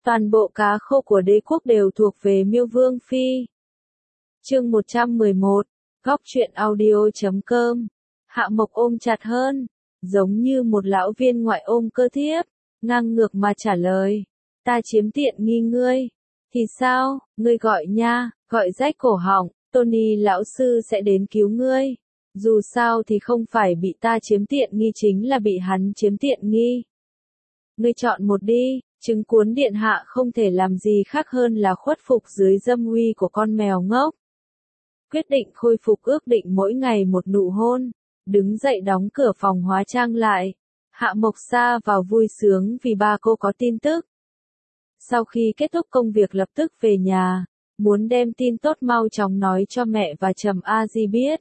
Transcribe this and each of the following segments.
Toàn bộ cá khô của đế quốc đều thuộc về Miêu Vương Phi. Chương 111, Góc truyện audio.com. Hạ Mộc ôm chặt hơn, giống như một lão viên ngoại ôm cơ thiếp, ngang ngược mà trả lời. Ta chiếm tiện nghi ngươi. Thì sao, ngươi gọi nha, gọi rách cổ họng, Tony lão sư sẽ đến cứu ngươi. Dù sao thì không phải bị ta chiếm tiện nghi chính là bị hắn chiếm tiện nghi. Ngươi chọn một đi. Trứng cuốn điện hạ không thể làm gì khác hơn là khuất phục dưới dâm uy của con mèo ngốc. Quyết định khôi phục ước định mỗi ngày một nụ hôn, đứng dậy đóng cửa phòng hóa trang lại. Hạ Mộc sa vào vui sướng vì ba cô có tin tức. Sau khi kết thúc công việc lập tức về nhà, muốn đem tin tốt mau chóng nói cho mẹ và Trầm A Di biết.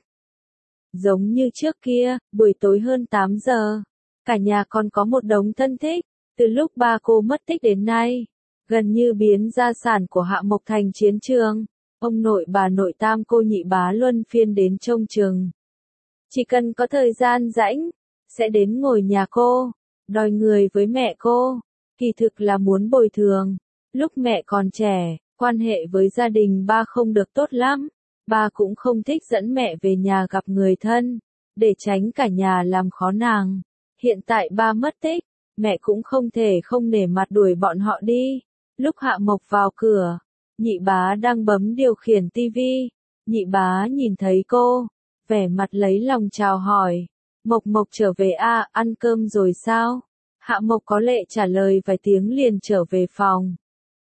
Giống như trước kia, buổi tối hơn 8 giờ, cả nhà còn có một đống thân thích. Từ lúc ba cô mất tích đến nay, gần như biến gia sản của Hạ Mộc thành chiến trường, ông nội bà nội tam cô nhị bá luân phiên đến trông chừng. Chỉ cần có thời gian rảnh, sẽ đến ngồi nhà cô, đòi người với mẹ cô, kỳ thực là muốn bồi thường. Lúc mẹ còn trẻ, quan hệ với gia đình ba không được tốt lắm, ba cũng không thích dẫn mẹ về nhà gặp người thân, để tránh cả nhà làm khó nàng. Hiện tại ba mất tích, mẹ cũng không thể không nể mặt đuổi bọn họ đi. Lúc Hạ Mộc vào cửa, nhị bá đang bấm điều khiển tivi. Nhị bá nhìn thấy cô, vẻ mặt lấy lòng chào hỏi. Mộc Mộc trở về à, ăn cơm rồi sao? Hạ Mộc có lệ trả lời vài tiếng liền trở về phòng.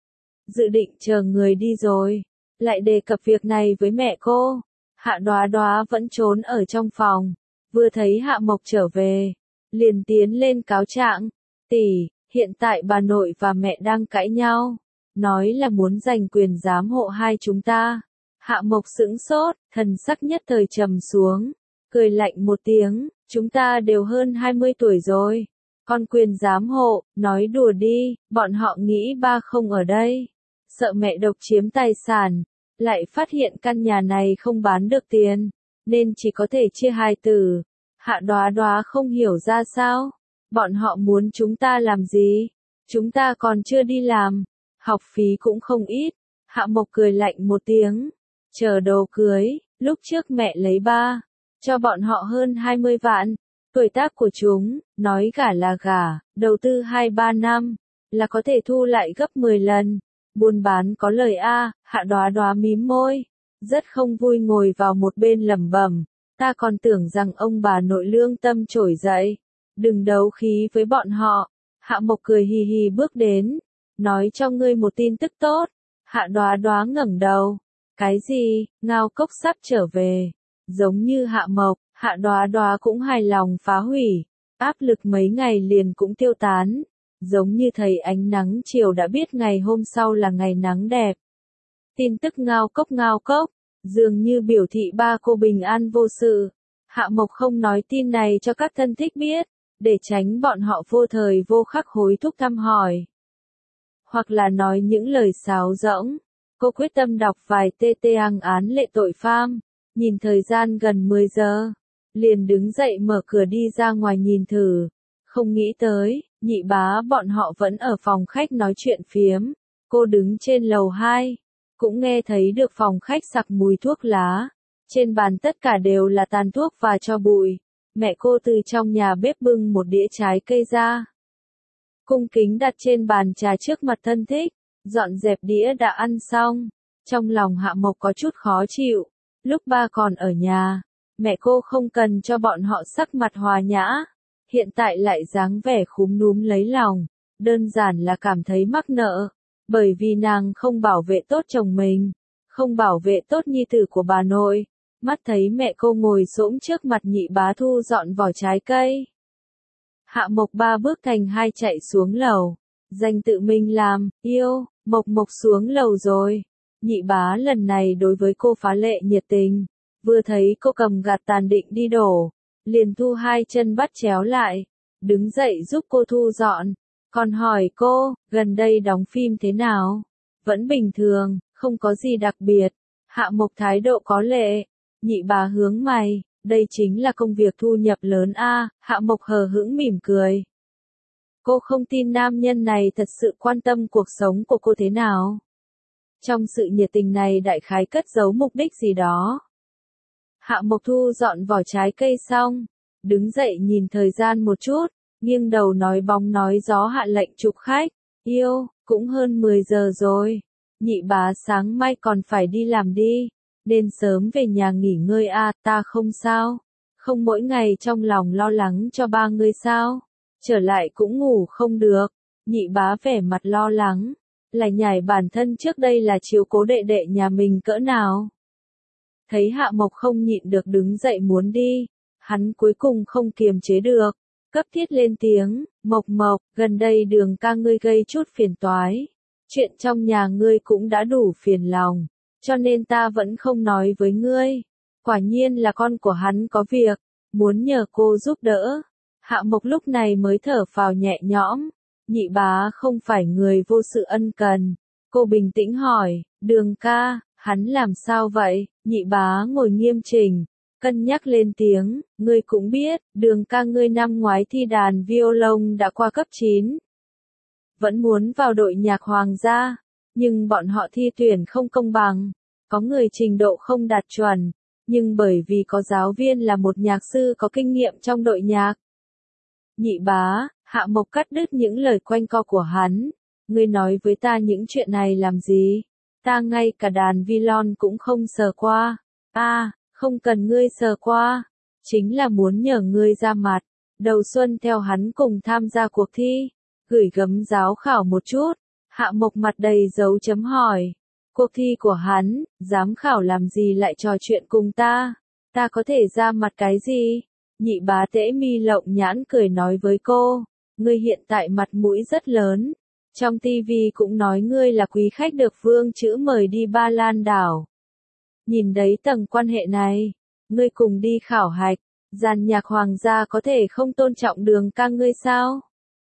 Dự định chờ người đi rồi, lại đề cập việc này với mẹ cô. Hạ Đoá Đoá vẫn trốn ở trong phòng, vừa thấy Hạ Mộc trở về, liền tiến lên cáo trạng. Tỷ, hiện tại bà nội và mẹ đang cãi nhau, nói là muốn giành quyền giám hộ hai chúng ta. Hạ Mộc sững sốt, thần sắc nhất thời trầm xuống, cười lạnh một tiếng, chúng ta đều hơn 20 tuổi rồi, còn quyền giám hộ, nói đùa đi, bọn họ nghĩ ba không ở đây, sợ mẹ độc chiếm tài sản, lại phát hiện căn nhà này không bán được tiền, nên chỉ có thể chia hài tử. Hạ Đoá Đoá không hiểu ra sao. Bọn họ muốn chúng ta làm gì? Chúng ta còn chưa đi làm, học phí cũng không ít. Hạ Mộc cười lạnh một tiếng, chờ đồ cưới, lúc trước mẹ lấy ba, cho bọn họ hơn 20 vạn, tuổi tác của chúng, nói gả là gả, đầu tư 2-3 năm, là có thể thu lại gấp 10 lần, buôn bán có lời a. Hạ Đoá Đoá mím môi, rất không vui ngồi vào một bên lẩm bẩm, ta còn tưởng rằng ông bà nội lương tâm trỗi dậy. Đừng đấu khí với bọn họ. Hạ Mộc cười hì hì bước đến, nói cho ngươi một tin tức tốt. Hạ Đoá Đoá ngẩng đầu. Cái gì? Ngao Cốc sắp trở về. Giống như Hạ Mộc, Hạ Đoá Đoá cũng hài lòng phá hủy. Áp lực mấy ngày liền cũng tiêu tán. Giống như thấy ánh nắng chiều đã biết ngày hôm sau là ngày nắng đẹp. Tin tức Ngao Cốc, dường như biểu thị ba cô bình an vô sự. Hạ Mộc không nói tin này cho các thân thích biết, để tránh bọn họ vô thời vô khắc hối thúc thăm hỏi. Hoặc là nói những lời sáo rỗng. Cô quyết tâm đọc vài TT án lệ tội pham. Nhìn thời gian gần 10 giờ. Liền đứng dậy mở cửa đi ra ngoài nhìn thử. Không nghĩ tới, nhị bá bọn họ vẫn ở phòng khách nói chuyện phiếm. Cô đứng trên lầu 2. Cũng nghe thấy được phòng khách sặc mùi thuốc lá. Trên bàn tất cả đều là tàn thuốc và tro bụi. Mẹ cô từ trong nhà bếp bưng một đĩa trái cây ra. Cung kính đặt trên bàn trà trước mặt thân thích, dọn dẹp đĩa đã ăn xong. Trong lòng Hạ Mộc có chút khó chịu. Lúc ba còn ở nhà, mẹ cô không cần cho bọn họ sắc mặt hòa nhã. Hiện tại lại dáng vẻ khúm núm lấy lòng. Đơn giản là cảm thấy mắc nợ. Bởi vì nàng không bảo vệ tốt chồng mình. Không bảo vệ tốt nhi tử của bà nội. Mắt thấy mẹ cô ngồi xổm trước mặt nhị bá thu dọn vỏ trái cây. Hạ Mộc 3 bước thành 2 chạy xuống lầu. Danh tự mình làm, yêu, Mộc Mộc xuống lầu rồi. Nhị bá lần này đối với cô phá lệ nhiệt tình. Vừa thấy cô cầm gạt tàn định đi đổ. Liền thu 2 chân bắt chéo lại. Đứng dậy giúp cô thu dọn. Còn hỏi cô, gần đây đóng phim thế nào? Vẫn bình thường, không có gì đặc biệt. Hạ Mộc thái độ có lệ. Nhị bá hướng mày, đây chính là công việc thu nhập lớn a. Hạ Mộc hờ hững mỉm cười. Cô không tin nam nhân này thật sự quan tâm cuộc sống của cô thế nào. Trong sự nhiệt tình này đại khái cất giấu mục đích gì đó. Hạ Mộc thu dọn vỏ trái cây xong, đứng dậy nhìn thời gian một chút, nghiêng đầu nói bóng nói gió hạ lệnh chụp khách. Yêu, cũng hơn 10 giờ rồi. Nhị bá sáng mai còn phải đi làm đi, nên sớm về nhà nghỉ ngơi à, ta không sao. Không mỗi ngày trong lòng lo lắng cho ba người sao. Trở lại cũng ngủ không được. Nhị bá vẻ mặt lo lắng, lại nhảy bản thân trước đây là chiếu cố đệ đệ nhà mình cỡ nào. Thấy Hạ Mộc không nhịn được đứng dậy muốn đi, hắn cuối cùng không kiềm chế được, cấp thiết lên tiếng, Mộc Mộc, gần đây Đường ca ngươi gây chút phiền toái. Chuyện trong nhà ngươi cũng đã đủ phiền lòng, cho nên ta vẫn không nói với ngươi. Quả nhiên là con của hắn có việc, muốn nhờ cô giúp đỡ. Hạ Mộc lúc này mới thở phào nhẹ nhõm, nhị bá không phải người vô sự ân cần. Cô bình tĩnh hỏi, Đường ca, hắn làm sao vậy? Nhị bá ngồi nghiêm chỉnh, cân nhắc lên tiếng, ngươi cũng biết, Đường ca ngươi năm ngoái thi đàn violon đã qua cấp 9. Vẫn muốn vào đội nhạc hoàng gia, nhưng bọn họ thi tuyển không công bằng, có người trình độ không đạt chuẩn, nhưng bởi vì có giáo viên là một nhạc sư có kinh nghiệm trong đội nhạc. Nhị bá, Hạ Mộc cắt đứt những lời quanh co của hắn, ngươi nói với ta những chuyện này làm gì? Ta ngay cả đàn violon cũng không sờ qua. Không cần ngươi sờ qua, chính là muốn nhờ ngươi ra mặt, đầu xuân theo hắn cùng tham gia cuộc thi, gửi gấm giáo khảo một chút. Hạ Mộc mặt đầy dấu chấm hỏi. Cuộc thi của hắn, giám khảo làm gì lại trò chuyện cùng ta? Ta có thể ra mặt cái gì? Nhị bá Tễ Mi lộng nhãn cười nói với cô, ngươi hiện tại mặt mũi rất lớn. Trong tivi cũng nói ngươi là quý khách được Vương Chữ mời đi Ba Lan đảo. Nhìn đấy tầng quan hệ này, ngươi cùng đi khảo hạch, dàn nhạc hoàng gia có thể không tôn trọng Đường ca ngươi sao?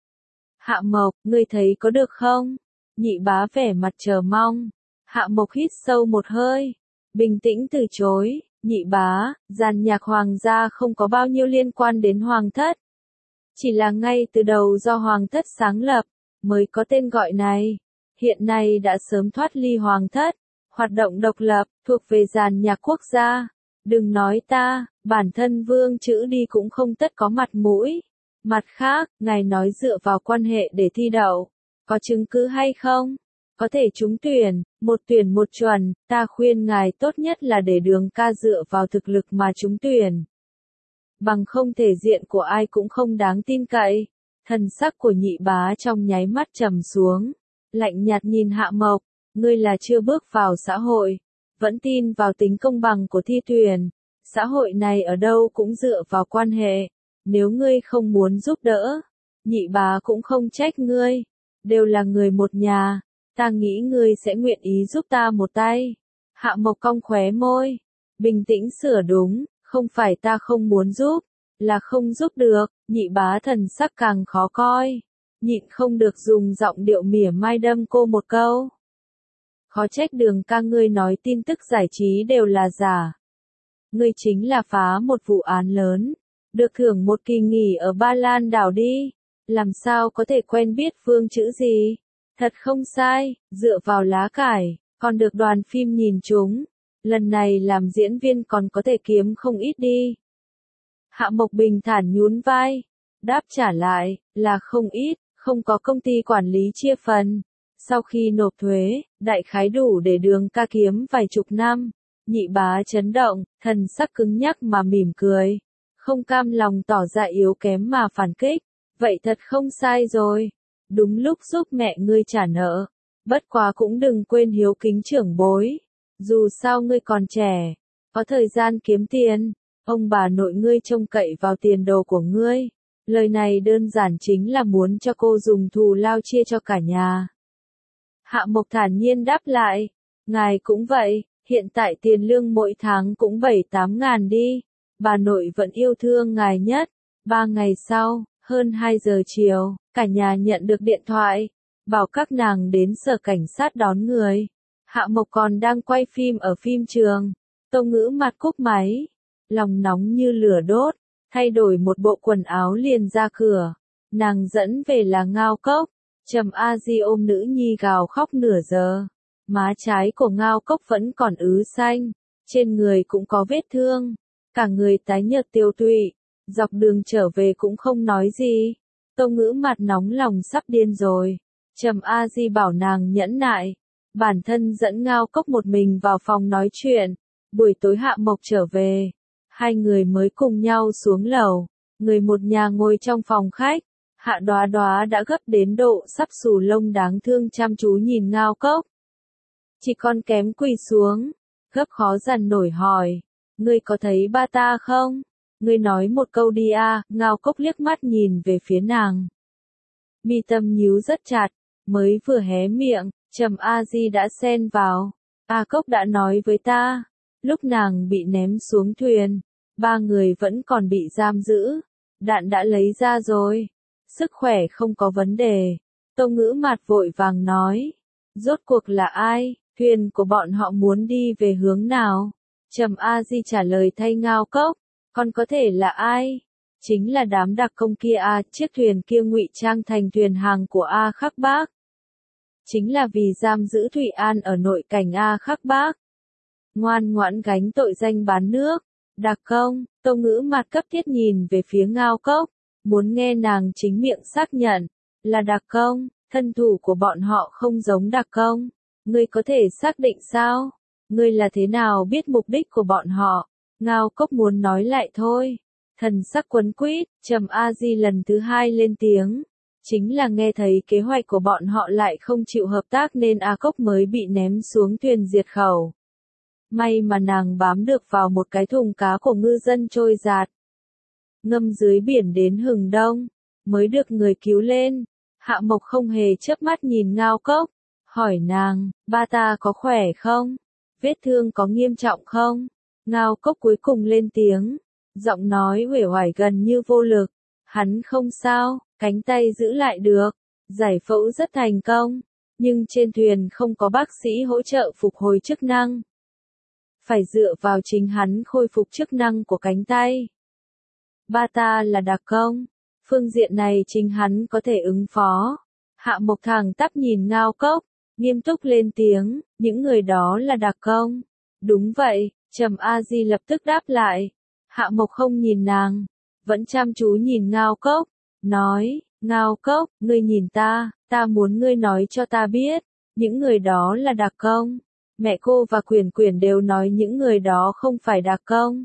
Hạ Mộc, ngươi thấy có được không? Nhị bá vẻ mặt chờ mong. Hạ Mộc hít sâu một hơi, bình tĩnh từ chối, nhị bá, dàn nhạc hoàng gia không có bao nhiêu liên quan đến hoàng thất. Chỉ là ngay từ đầu do hoàng thất sáng lập, mới có tên gọi này. Hiện nay đã sớm thoát ly hoàng thất, hoạt động độc lập, thuộc về dàn nhạc quốc gia. Đừng nói ta, bản thân Vương Chữ đi cũng không tất có mặt mũi. Mặt khác, ngài nói dựa vào quan hệ để thi đậu, có chứng cứ hay không? Có thể trúng tuyển một chuẩn, ta khuyên ngài tốt nhất là để Đường ca dựa vào thực lực mà trúng tuyển. Bằng không thể diện của ai cũng không đáng tin cậy. Thần sắc của nhị bá trong nháy mắt trầm xuống, lạnh nhạt nhìn Hạ Mộc, ngươi là chưa bước vào xã hội, vẫn tin vào tính công bằng của thi tuyển. Xã hội này ở đâu cũng dựa vào quan hệ, nếu ngươi không muốn giúp đỡ, nhị bá cũng không trách ngươi, đều là người một nhà, ta nghĩ ngươi sẽ nguyện ý giúp ta một tay. Hạ Mộc cong khóe môi, bình tĩnh sửa đúng, không phải ta không muốn giúp, là không giúp được. Nhị bá thần sắc càng khó coi, nhịn không được dùng giọng điệu mỉa mai đâm cô một câu. Khó trách Đường ca ngươi nói tin tức giải trí đều là giả. Ngươi chính là phá một vụ án lớn, được thưởng một kỳ nghỉ ở Ba Lan đảo đi, làm sao có thể quen biết Vương Chữ gì? Thật không sai, dựa vào lá cải, còn được đoàn phim nhìn chúng, lần này làm diễn viên còn có thể kiếm không ít đi. Hạ Mộc bình thản nhún vai, đáp trả lại, là không ít, không có công ty quản lý chia phần. Sau khi nộp thuế, đại khái đủ để Đường ca kiếm vài chục năm. Nhị bá chấn động, thần sắc cứng nhắc mà mỉm cười, không cam lòng tỏ ra yếu kém mà phản kích. Vậy thật không sai rồi, đúng lúc giúp mẹ ngươi trả nợ. Bất quá cũng đừng quên hiếu kính trưởng bối, dù sao ngươi còn trẻ, có thời gian kiếm tiền. Ông bà nội ngươi trông cậy vào tiền đồ của ngươi. Lời này đơn giản chính là muốn cho cô dùng thù lao chia cho cả nhà. Hạ Mộc thản nhiên đáp lại, ngài cũng vậy, hiện tại tiền lương mỗi tháng cũng 7-8 ngàn đi. Bà nội vẫn yêu thương ngài nhất. 3 ngày sau, hơn 2 giờ chiều, cả nhà nhận được điện thoại, bảo các nàng đến sở cảnh sát đón người. Hạ Mộc còn đang quay phim ở phim trường. Tô Ngữ mặt cúp máy, lòng nóng như lửa đốt, thay đổi một bộ quần áo liền ra cửa. nàng dẫn về là Ngao Cốc. Trầm A Di ôm nữ nhi gào khóc nửa giờ. Má trái của Ngao Cốc vẫn còn ứ xanh, trên người cũng có vết thương, cả người tái nhợt tiêu tụy, dọc đường trở về cũng không nói gì. Tâu Ngữ mặt nóng lòng sắp điên rồi. Trầm A Di bảo nàng nhẫn nại, bản thân dẫn Ngao Cốc một mình vào phòng nói chuyện. Buổi tối Hạ Mộc trở về, hai người mới cùng nhau xuống lầu, người một nhà ngồi trong phòng khách. Hạ Đoá Đoá đã gấp đến độ sắp xù lông đáng thương chăm chú nhìn Ngao Cốc. Chỉ còn kém quỳ xuống, gấp khó dằn nổi hỏi, ngươi có thấy ba ta không? Ngươi nói một câu đi a. Ngao Cốc liếc mắt nhìn về phía nàng. Mi tâm nhíu rất chặt, mới vừa hé miệng, Trầm A Di đã xen vào. A Cốc đã nói với ta, lúc nàng bị ném xuống thuyền, ba người vẫn còn bị giam giữ, đạn đã lấy ra rồi, sức khỏe không có vấn đề. Tâu Ngữ mặt vội vàng nói, rốt cuộc là ai, thuyền của bọn họ muốn đi về hướng nào? Trầm A Di trả lời thay Ngao Cốc, còn có thể là ai? Chính là đám đặc công kia a, chiếc thuyền kia ngụy trang thành thuyền hàng của A Khắc Bác. Chính là vì giam giữ Thụy An ở nội cảnh A Khắc Bác. Ngoan ngoãn gánh tội danh bán nước. Đặc công. Tâu Ngữ mặt cấp thiết nhìn về phía Ngao Cốc, muốn nghe nàng chính miệng xác nhận, là đặc công, thân thủ của bọn họ không giống đặc công. Ngươi có thể xác định sao? Ngươi là thế nào biết mục đích của bọn họ? Ngao Cốc muốn nói lại thôi. Thần sắc quấn quýt, Trầm A Di lần thứ hai lên tiếng. Chính là nghe thấy kế hoạch của bọn họ lại không chịu hợp tác nên A Cốc mới bị ném xuống thuyền diệt khẩu. May mà nàng bám được vào một cái thùng cá của ngư dân trôi giạt. Ngâm dưới biển đến hừng đông, mới được người cứu lên. Hạ Mộc không hề chớp mắt nhìn Ngao Cốc, hỏi nàng, ba ta có khỏe không? Vết thương có nghiêm trọng không? Ngao Cốc cuối cùng lên tiếng, giọng nói uể oải gần như vô lực. Hắn không sao, cánh tay giữ lại được, giải phẫu rất thành công, nhưng trên thuyền không có bác sĩ hỗ trợ phục hồi chức năng. Phải dựa vào chính hắn khôi phục chức năng của cánh tay. Ba ta là đặc công, phương diện này chính hắn có thể ứng phó. Hạ Mộc thẳng tắp nhìn Ngao Cốc, nghiêm túc lên tiếng, những người đó là đặc công. Đúng vậy, Trầm A Di lập tức đáp lại. Hạ Mộc không nhìn nàng, vẫn chăm chú nhìn Ngao Cốc, nói, Ngao Cốc, ngươi nhìn ta muốn ngươi nói cho ta biết, những người đó là đặc công. Mẹ cô và Quyển Quyển đều nói những người đó không phải đặc công.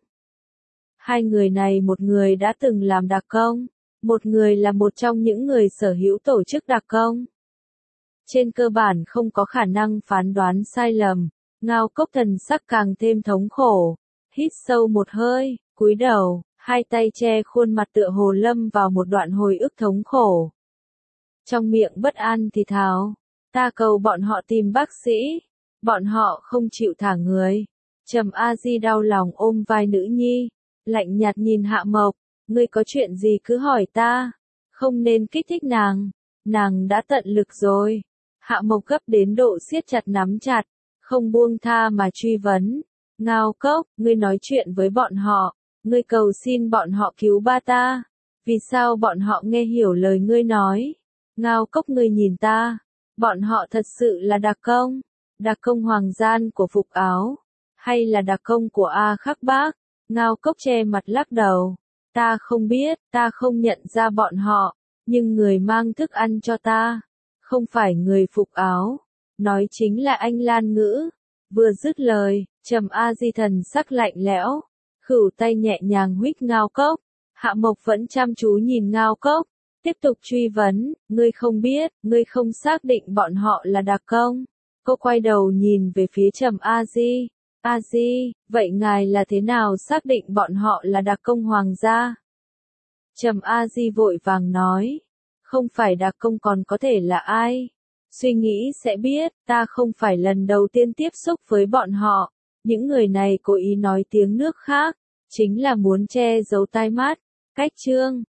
Hai người này, một người đã từng làm đặc công, một người là một trong những người sở hữu tổ chức đặc công. Trên cơ bản không có khả năng phán đoán sai lầm. Ngao Cốc thần sắc càng thêm thống khổ, hít sâu một hơi, cúi đầu, hai tay che khuôn mặt tựa hồ lâm vào một đoạn hồi ức thống khổ. Trong miệng bất an thì thào, ta cầu bọn họ tìm bác sĩ, bọn họ không chịu thả người. Trầm A Di đau lòng ôm vai nữ nhi, lạnh nhạt nhìn Hạ Mộc, ngươi có chuyện gì cứ hỏi ta, không nên kích thích nàng đã tận lực rồi. Hạ Mộc gấp đến độ siết chặt nắm chặt, không buông tha mà truy vấn. Ngao Cốc, ngươi nói chuyện với bọn họ, ngươi cầu xin bọn họ cứu ba ta, vì sao bọn họ nghe hiểu lời ngươi nói? Ngao Cốc, ngươi nhìn ta, bọn họ thật sự là đặc công hoàng gian của Phục Áo, hay là đặc công của A Khắc Bác? Ngao Cốc che mặt lắc đầu, ta không biết, ta không nhận ra bọn họ, nhưng người mang thức ăn cho ta, không phải người Phục Áo, nói chính là anh Lan Ngữ. Vừa dứt lời, Trầm A Di thần sắc lạnh lẽo, khửu tay nhẹ nhàng huých Ngao Cốc. Hạ Mộc vẫn chăm chú nhìn Ngao Cốc, tiếp tục truy vấn, ngươi không biết, ngươi không xác định bọn họ là đặc công. Cô quay đầu nhìn về phía Trầm A Di. A Di, vậy ngài là thế nào xác định bọn họ là đặc công hoàng gia? Trầm A Di vội vàng nói, không phải đặc công còn có thể là ai? Suy nghĩ sẽ biết, ta không phải lần đầu tiên tiếp xúc với bọn họ. Những người này cố ý nói tiếng nước khác, chính là muốn che giấu tai mắt. Cách chương